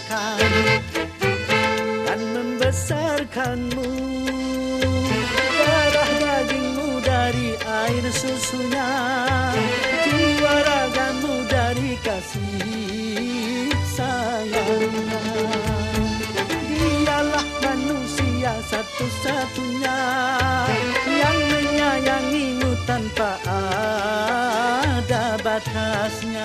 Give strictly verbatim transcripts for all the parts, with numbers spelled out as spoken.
melahirkan dan membesarkanmu. Darah dagingmu dari air susunya, jiwa ragamu dari kasih sayangnya. Dialah manusia satu-satunya yang menyayangimu tanpa ada batasnya.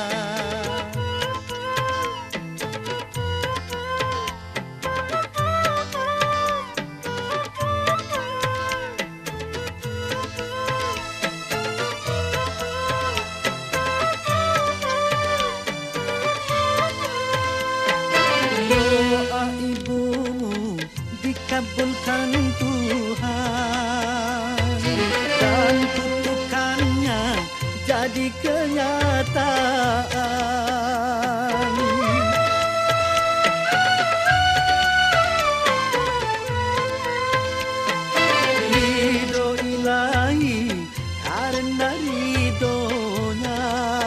Doa ibumu dikabulkan Tuhan dan kutukannya jadi kenyataan. Ridho ilahi karena ridhonya,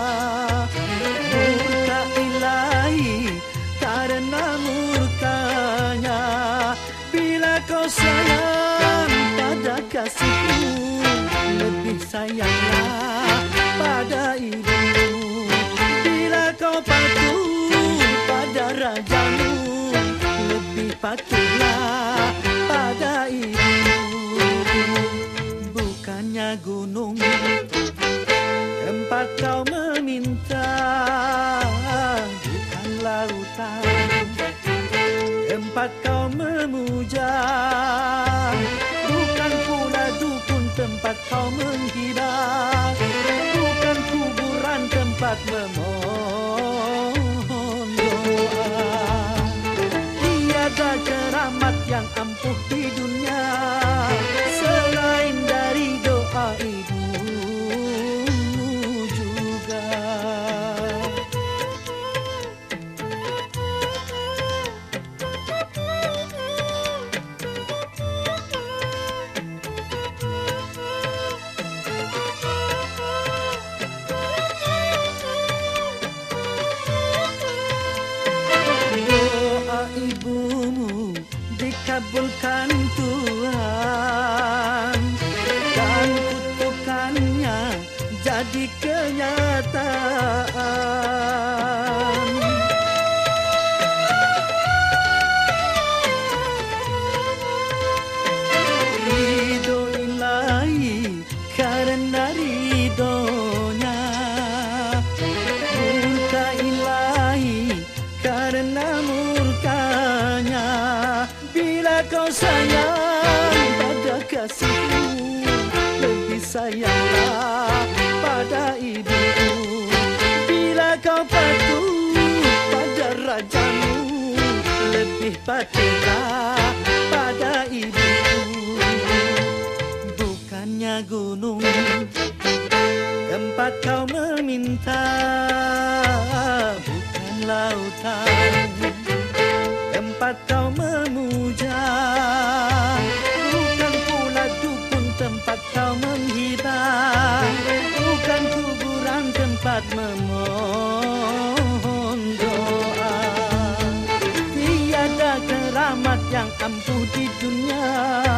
murka ilahi karena murkanya. Bila kau sayang pada kasihmu, lebih sayanglah pada ibumu. Bila kau patuh pada rajamu, lebih patuhlah pada ibumu. Bukannya gunung tempat kau meminta, bukan lautan tempat kau memuja, bukan pula dukun tempat kau menghibah, bukan kuburan tempat memohon doa. Tiada keramat yang ampuh di dunia selain dari doa ibumu juga. Ibumu dikabulkan Tuhan dan kutukannya jadi kenyataan. Ridho ilahi karena ridhonya, murka ilahi karena murkanya. Bila kau sayang pada kasihmu, lebih sayanglah pada ibumu. Bila kau patuh pada rajamu, lebih patuhlah pada ibumu. Bukannya gunung tempat kau meminta, bukan lautan tempat kau memuja, bukan pula dukun tempat kau menghibah, bukan kuburan tempat memohon doa. Tiada keramat yang ampuh di dunia